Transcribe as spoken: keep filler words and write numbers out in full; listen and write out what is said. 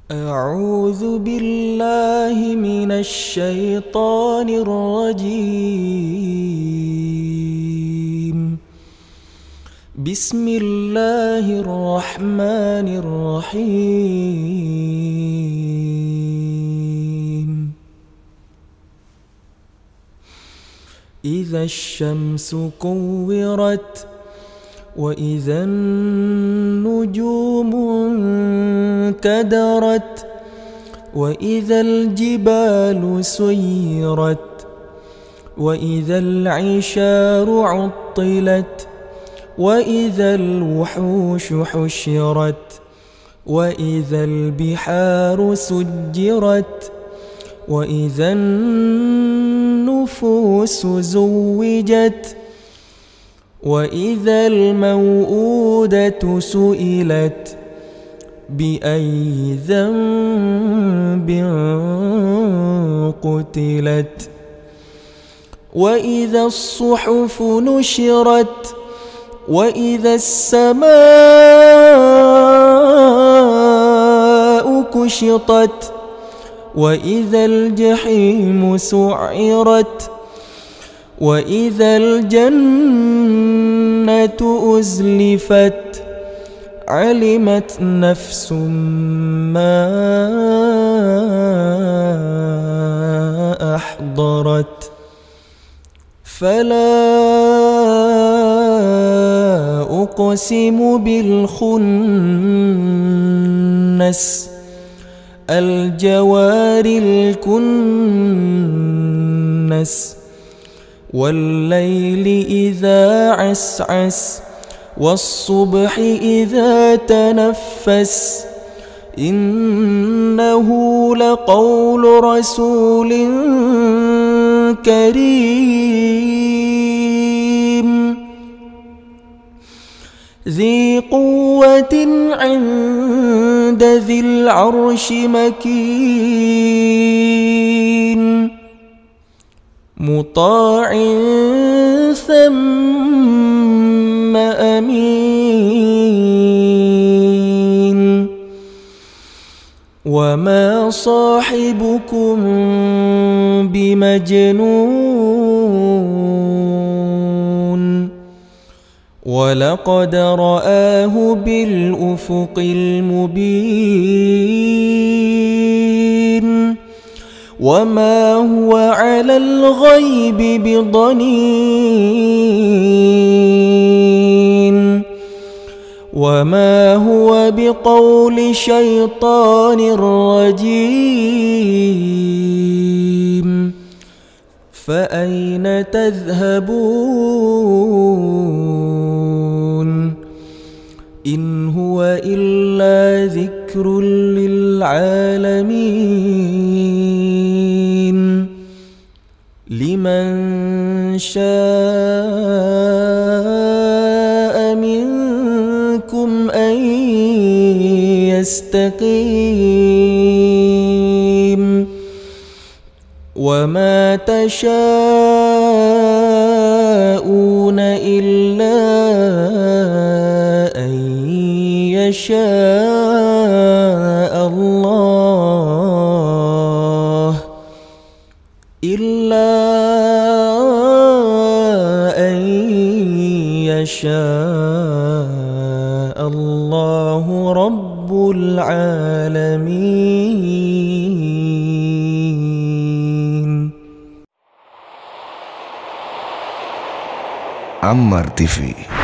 أعوذ بالله من الشيطان الرجيم. بسم الله الرحمن الرحيم. إذا الشمس كورت وإذا النجوم انكدرت وإذا الجبال سيرت وإذا العشار عطلت وإذا الوحوش حشرت وإذا البحار سجرت وإذا النفوس زوجت وإذا الموءودة سئلت بأي ذنب قتلت وإذا الصحف نشرت وإذا السماء كشطت وإذا الجحيم سعرت وإذا الجنة أزلفت علمت نفس ما أحضرت فلا أقسم بالخنس الجوار الكنس والليل إذا عسعس والصبح إذا تنفس إنه لقول رسول كريم ذي قوة عند ذي العرش مكين مطاع ثم أمين وما صاحبكم بمجنون ولقد رآه بالأفق المبين وما هو على الغيب بضنين وما هو بقول شيطان رجيم فأين تذهبون إن هو إلا ذكر للعالمين لمن شاء منكم أن يستقيم وما تشاءون إلا أن يشاء الله إلا أن يشاء الله رب العالمين. Ammar T V.